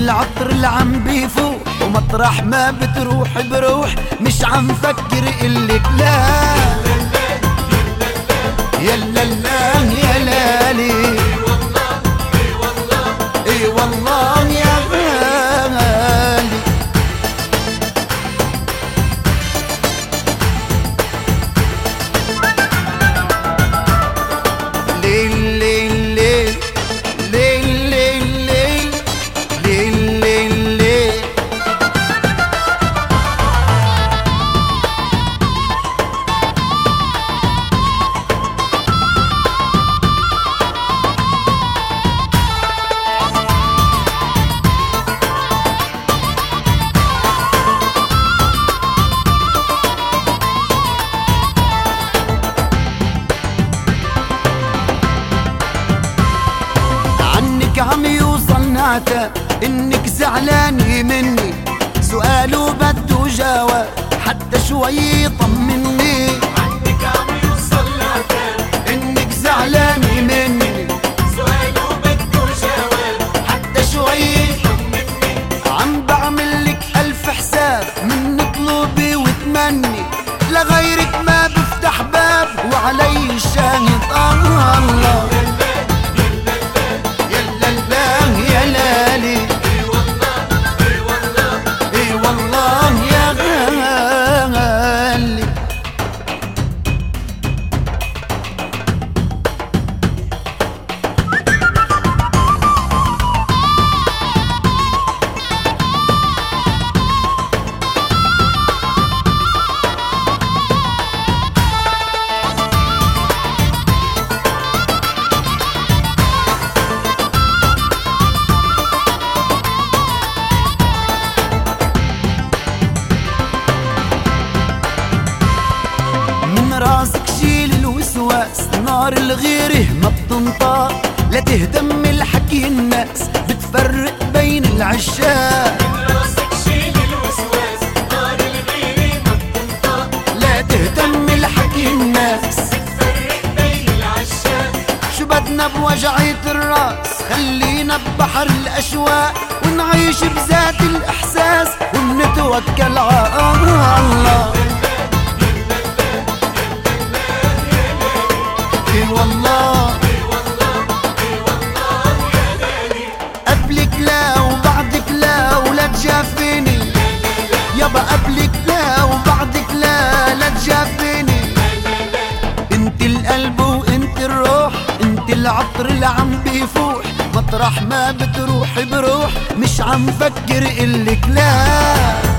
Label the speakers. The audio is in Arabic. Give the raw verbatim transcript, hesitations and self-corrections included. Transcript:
Speaker 1: العطر اللي عم بيفوق، ومطرح ما بتروح بروح، مش عم فكر إلك لا. يلا لا يا لالي، اي والله يا غالي. ليل ليل ليل ليل ليل ليل ليل ليل. عم يوصل نعتة انك زعلاني مني، سؤاله بده جواب حتى شوي يطمني.
Speaker 2: عنك عم يوصل نعتة
Speaker 1: انك زعلاني مني،
Speaker 2: سؤاله بده جواب
Speaker 1: حتى شوي
Speaker 2: يطمني.
Speaker 1: عم بعمل لك الف حساب من طلبي وتمني، لغيرك ما بفتح باب وعلي الشاهد الله. راسك شيل الوسواس، نار الغيره ما بتنطق، لا تهتم الحكي الناس بتفرق بين العشاق.
Speaker 2: من راسك شيل الوسواس، نار الغيره ما بتنطق،
Speaker 1: لا تهتم الحكي الناس
Speaker 2: بتفرق بين العشاق.
Speaker 1: شو بدنا بوجعة الراس، خلينا ببحر الأشواق، ونعيش بذات الإحساس ونتوكل على الله. اي والله قبلك لا وبعدك لا ولا تجافيني، يابا قبلك لا وبعدك لا لا تجافيني. انت القلب وانت الروح، انت العطر اللي عم بيفوح، مطرح ما بتروح بروح، مش عم فكر إلك لا.